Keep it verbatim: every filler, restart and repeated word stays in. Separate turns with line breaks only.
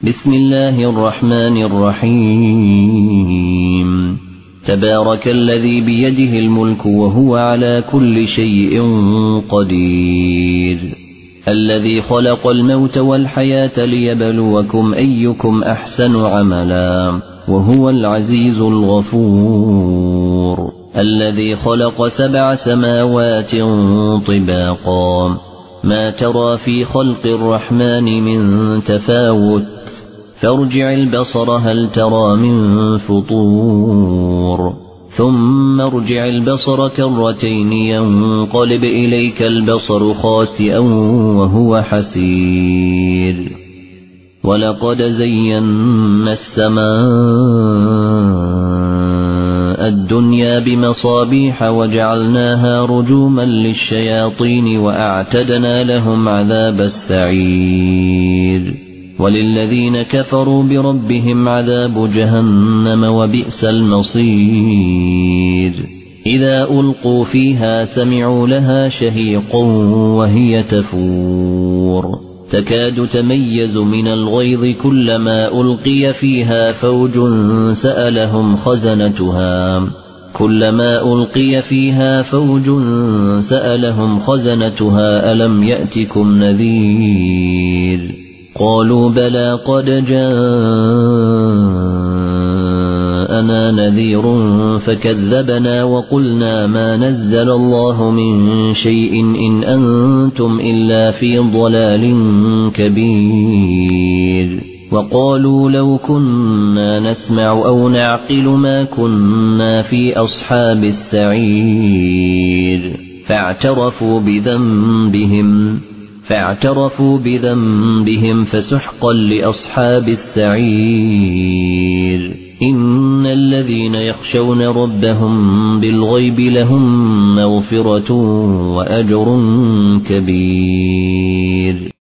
بسم الله الرحمن الرحيم تبارك الذي بيده الملك وهو على كل شيء قدير الذي خلق الموت والحياة ليبلوكم أيكم أحسن عملا وهو العزيز الغفور الذي خلق سبع سماوات طباقا ما ترى في خلق الرحمن من تفاوت فارجع البصر هل ترى من فطور ثم ارجع البصر كرتين ينقلب إليك البصر خاسئا وهو حسير ولقد زينا السماء الدنيا بمصابيح وجعلناها رجوما للشياطين وأعتدنا لهم عذاب السعير وللذين كفروا بربهم عذاب جهنم وبئس المصير إذا ألقوا فيها سمعوا لها شهيقا وهي تفور تكاد تميز من الغيظ كلما ألقي فيها فوج سألهم خزنتها كلما ألقي فيها فوج سألهم خزنتها ألم يأتكم نذير قالوا بلى قد جاءنا نذير فكذبنا وقلنا ما نزل الله من شيء إن أنتم إلا في ضلال كبير وقالوا لو كنا نسمع أو نعقل ما كنا في أصحاب السعير فاعترفوا بذنبهم فاعترفوا بذنبهم فسحقا لأصحاب السعير إن الذين يخشون ربهم بالغيب لهم مغفرة وأجر كبير.